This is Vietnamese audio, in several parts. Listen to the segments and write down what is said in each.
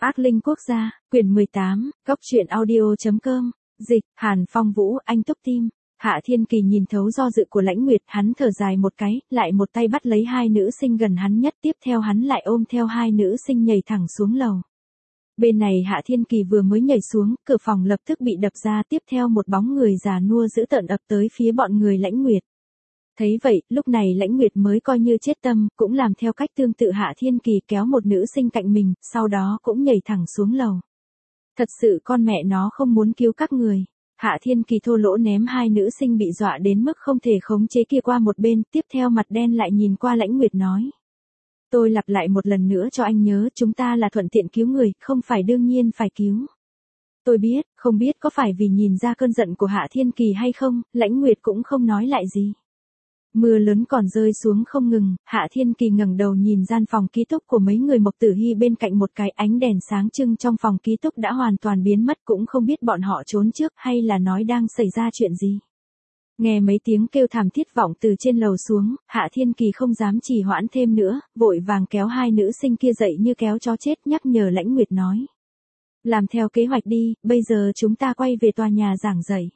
Ác linh quốc gia, quyển 18, góc truyện audio.com, dịch, Hàn Phong Vũ, anh Túc Tim. Hạ Thiên Kỳ nhìn thấu do dự của Lãnh Nguyệt, hắn thở dài một cái, lại một tay bắt lấy hai nữ sinh gần hắn nhất, tiếp theo hắn lại ôm theo hai nữ sinh nhảy thẳng xuống lầu. Bên này Hạ Thiên Kỳ vừa mới nhảy xuống, cửa phòng lập tức bị đập ra, tiếp theo một bóng người già nua dữ tợn ập tới phía bọn người Lãnh Nguyệt. Thấy vậy, lúc này Lãnh Nguyệt mới coi như chết tâm, cũng làm theo cách tương tự Hạ Thiên Kỳ kéo một nữ sinh cạnh mình, sau đó cũng nhảy thẳng xuống lầu. Thật sự con mẹ nó không muốn cứu các người. Hạ Thiên Kỳ thô lỗ ném hai nữ sinh bị dọa đến mức không thể khống chế kia qua một bên, tiếp theo mặt đen lại nhìn qua Lãnh Nguyệt nói. Tôi lặp lại một lần nữa cho anh nhớ, chúng ta là thuận tiện cứu người, không phải đương nhiên phải cứu. Tôi biết, không biết có phải vì nhìn ra cơn giận của Hạ Thiên Kỳ hay không, Lãnh Nguyệt cũng không nói lại gì. Mưa lớn còn rơi xuống không ngừng, Hạ Thiên Kỳ ngẩng đầu nhìn gian phòng ký túc của mấy người Mộc Tử Hi bên cạnh, một cái ánh đèn sáng trưng trong phòng ký túc đã hoàn toàn biến mất, cũng không biết bọn họ trốn trước hay là nói đang xảy ra chuyện gì. Nghe mấy tiếng kêu thảm thiết vọng từ trên lầu xuống, Hạ Thiên Kỳ không dám trì hoãn thêm nữa, vội vàng kéo hai nữ sinh kia dậy như kéo chó chết, nhắc nhở Lãnh Nguyệt nói. Làm theo kế hoạch đi, bây giờ chúng ta quay về tòa nhà giảng dạy.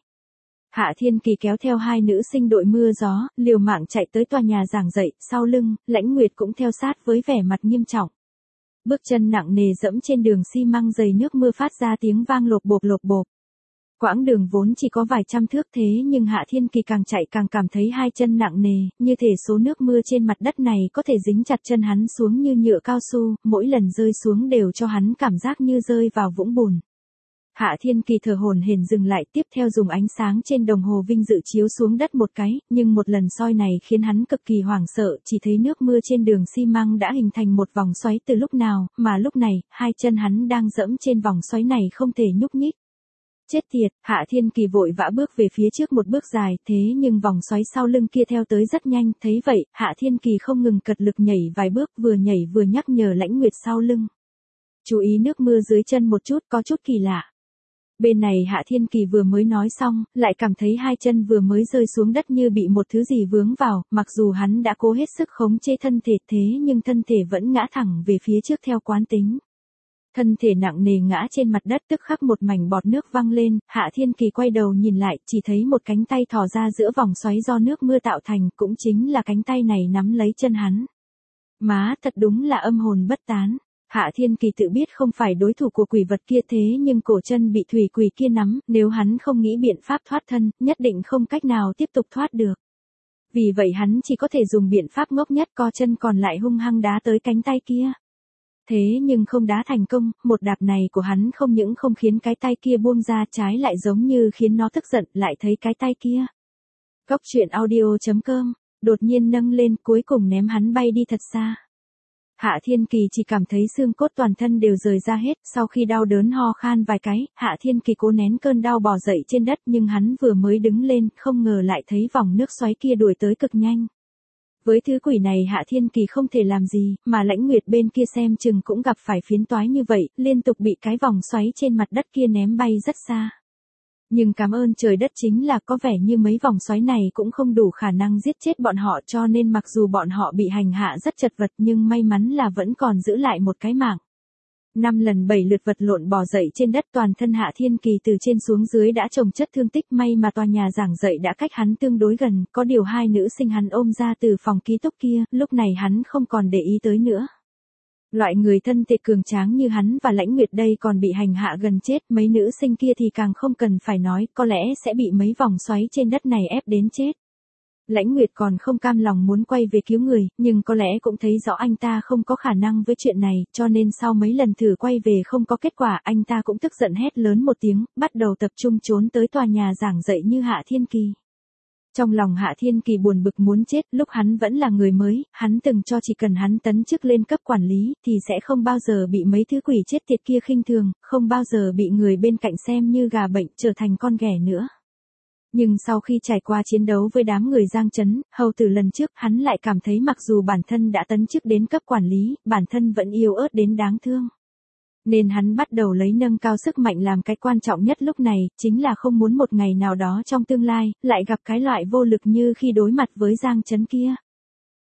Hạ Thiên Kỳ kéo theo hai nữ sinh đội mưa gió, liều mạng chạy tới tòa nhà giảng dạy, sau lưng, Lãnh Nguyệt cũng theo sát với vẻ mặt nghiêm trọng. Bước chân nặng nề dẫm trên đường xi măng dày nước mưa phát ra tiếng vang lộp bộp. Quãng đường vốn chỉ có vài trăm thước, thế nhưng Hạ Thiên Kỳ càng chạy càng cảm thấy hai chân nặng nề, như thể số nước mưa trên mặt đất này có thể dính chặt chân hắn xuống như nhựa cao su, mỗi lần rơi xuống đều cho hắn cảm giác như rơi vào vũng bùn. Hạ Thiên Kỳ thở hổn hển dừng lại, tiếp theo dùng ánh sáng trên đồng hồ vinh dự chiếu xuống đất một cái, nhưng một lần soi này khiến hắn cực kỳ hoảng sợ, chỉ thấy nước mưa trên đường xi măng đã hình thành một vòng xoáy từ lúc nào, mà lúc này, hai chân hắn đang dẫm trên vòng xoáy này không thể nhúc nhích. Chết tiệt, Hạ Thiên Kỳ vội vã bước về phía trước một bước dài, thế nhưng vòng xoáy sau lưng kia theo tới rất nhanh, thấy vậy, Hạ Thiên Kỳ không ngừng cật lực nhảy vài bước, vừa nhảy vừa nhắc nhở Lãnh Nguyệt sau lưng. Chú ý nước mưa dưới chân một chút, có chút kỳ lạ. Bên này Hạ Thiên Kỳ vừa mới nói xong, lại cảm thấy hai chân vừa mới rơi xuống đất như bị một thứ gì vướng vào, mặc dù hắn đã cố hết sức khống chế thân thể, thế nhưng thân thể vẫn ngã thẳng về phía trước theo quán tính. Thân thể nặng nề ngã trên mặt đất, tức khắc một mảnh bọt nước văng lên, Hạ Thiên Kỳ quay đầu nhìn lại, chỉ thấy một cánh tay thò ra giữa vòng xoáy do nước mưa tạo thành, cũng chính là cánh tay này nắm lấy chân hắn. Má, thật đúng là âm hồn bất tán. Hạ Thiên Kỳ tự biết không phải đối thủ của quỷ vật kia, thế nhưng cổ chân bị thủy quỷ kia nắm, nếu hắn không nghĩ biện pháp thoát thân, nhất định không cách nào tiếp tục thoát được. Vì vậy hắn chỉ có thể dùng biện pháp ngốc nhất, co chân còn lại hung hăng đá tới cánh tay kia. Thế nhưng không đá thành công, một đạp này của hắn không những không khiến cái tay kia buông ra, trái lại giống như khiến nó tức giận, lại thấy cái tay kia. Góc truyện audio.com, đột nhiên nâng lên, cuối cùng ném hắn bay đi thật xa. Hạ Thiên Kỳ chỉ cảm thấy xương cốt toàn thân đều rời ra hết, sau khi đau đớn ho khan vài cái, Hạ Thiên Kỳ cố nén cơn đau bò dậy trên đất, nhưng hắn vừa mới đứng lên, không ngờ lại thấy vòng nước xoáy kia đuổi tới cực nhanh. Với thứ quỷ này Hạ Thiên Kỳ không thể làm gì, mà Lãnh Nguyệt bên kia xem chừng cũng gặp phải phiến toái như vậy, liên tục bị cái vòng xoáy trên mặt đất kia ném bay rất xa. Nhưng cảm ơn trời đất chính là có vẻ như mấy vòng xoáy này cũng không đủ khả năng giết chết bọn họ, cho nên mặc dù bọn họ bị hành hạ rất chật vật nhưng may mắn là vẫn còn giữ lại một cái mạng. 5 lần 7 lượt vật lộn bò dậy trên đất, toàn thân Hạ Thiên Kỳ từ trên xuống dưới đã chồng chất thương tích, may mà tòa nhà giảng dạy đã cách hắn tương đối gần, có điều hai nữ sinh hắn ôm ra từ phòng ký túc kia, lúc này hắn không còn để ý tới nữa. Loại người thân thể cường tráng như hắn và Lãnh Nguyệt đây còn bị hành hạ gần chết, mấy nữ sinh kia thì càng không cần phải nói, có lẽ sẽ bị mấy vòng xoáy trên đất này ép đến chết. Lãnh Nguyệt còn không cam lòng muốn quay về cứu người, nhưng có lẽ cũng thấy rõ anh ta không có khả năng với chuyện này, cho nên sau mấy lần thử quay về không có kết quả, anh ta cũng tức giận hét lớn một tiếng, bắt đầu tập trung trốn tới tòa nhà giảng dạy như Hạ Thiên Kỳ. Trong lòng Hạ Thiên Kỳ buồn bực muốn chết, lúc hắn vẫn là người mới, hắn từng cho chỉ cần hắn tấn chức lên cấp quản lý, thì sẽ không bao giờ bị mấy thứ quỷ chết tiệt kia khinh thường, không bao giờ bị người bên cạnh xem như gà bệnh, trở thành con ghẻ nữa. Nhưng sau khi trải qua chiến đấu với đám người Giang Trấn, hầu tử lần trước, hắn lại cảm thấy mặc dù bản thân đã tấn chức đến cấp quản lý, bản thân vẫn yếu ớt đến đáng thương. Nên hắn bắt đầu lấy nâng cao sức mạnh làm cái quan trọng nhất lúc này, chính là không muốn một ngày nào đó trong tương lai, lại gặp cái loại vô lực như khi đối mặt với Giang Trấn kia.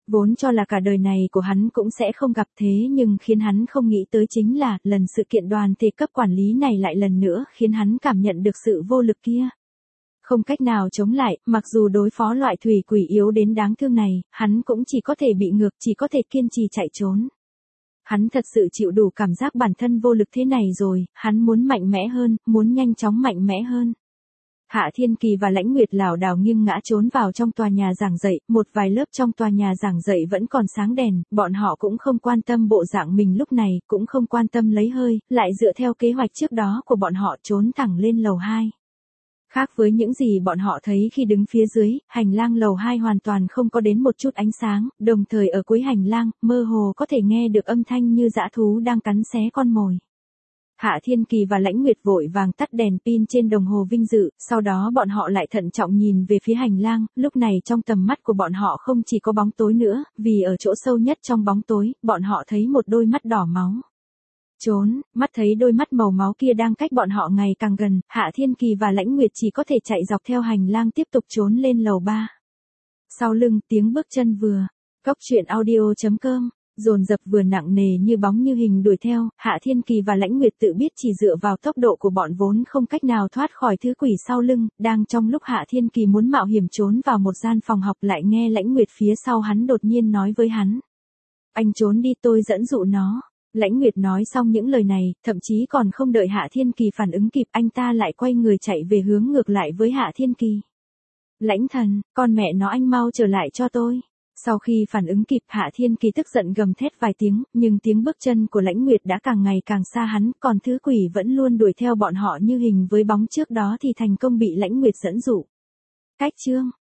Vốn cho là cả đời này của hắn cũng sẽ không gặp thế nhưng khiến hắn không nghĩ tới chính là, lần sự kiện đoàn thể cấp quản lý này lại lần nữa khiến hắn cảm nhận được sự vô lực kia. Không cách nào chống lại, mặc dù đối phó loại thủy quỷ yếu đến đáng thương này, hắn cũng chỉ có thể bị ngược, chỉ có thể kiên trì chạy trốn. Hắn thật sự chịu đủ cảm giác bản thân vô lực thế này rồi, hắn muốn mạnh mẽ hơn, muốn nhanh chóng mạnh mẽ hơn. Hạ Thiên Kỳ và Lãnh Nguyệt lảo đảo nghiêng ngã trốn vào trong tòa nhà giảng dạy, một vài lớp trong tòa nhà giảng dạy vẫn còn sáng đèn, bọn họ cũng không quan tâm bộ dạng mình lúc này, cũng không quan tâm lấy hơi, lại dựa theo kế hoạch trước đó của bọn họ trốn thẳng lên lầu 2. Khác với những gì bọn họ thấy khi đứng phía dưới, hành lang lầu 2 hoàn toàn không có đến một chút ánh sáng, đồng thời ở cuối hành lang, mơ hồ có thể nghe được âm thanh như dã thú đang cắn xé con mồi. Hạ Thiên Kỳ và Lãnh Nguyệt vội vàng tắt đèn pin trên đồng hồ vinh dự, sau đó bọn họ lại thận trọng nhìn về phía hành lang, lúc này trong tầm mắt của bọn họ không chỉ có bóng tối nữa, vì ở chỗ sâu nhất trong bóng tối, bọn họ thấy một đôi mắt đỏ máu. Trốn, mắt thấy đôi mắt màu máu kia đang cách bọn họ ngày càng gần, Hạ Thiên Kỳ và Lãnh Nguyệt chỉ có thể chạy dọc theo hành lang tiếp tục trốn lên lầu 3. Sau lưng, tiếng bước chân vừa. Cóc truyện audio.com, dồn dập vừa nặng nề như bóng như hình đuổi theo, Hạ Thiên Kỳ và Lãnh Nguyệt tự biết chỉ dựa vào tốc độ của bọn vốn không cách nào thoát khỏi thứ quỷ sau lưng, đang trong lúc Hạ Thiên Kỳ muốn mạo hiểm trốn vào một gian phòng học lại nghe Lãnh Nguyệt phía sau hắn đột nhiên nói với hắn. Anh trốn đi tôi dẫn dụ nó. Lãnh Nguyệt nói xong những lời này, thậm chí còn không đợi Hạ Thiên Kỳ phản ứng kịp anh ta lại quay người chạy về hướng ngược lại với Hạ Thiên Kỳ. Lãnh thần, con mẹ nó anh mau trở lại cho tôi. Sau khi phản ứng kịp Hạ Thiên Kỳ tức giận gầm thét vài tiếng, nhưng tiếng bước chân của Lãnh Nguyệt đã càng ngày càng xa hắn, còn thứ quỷ vẫn luôn đuổi theo bọn họ như hình với bóng trước đó thì thành công bị Lãnh Nguyệt dẫn dụ. Cách chương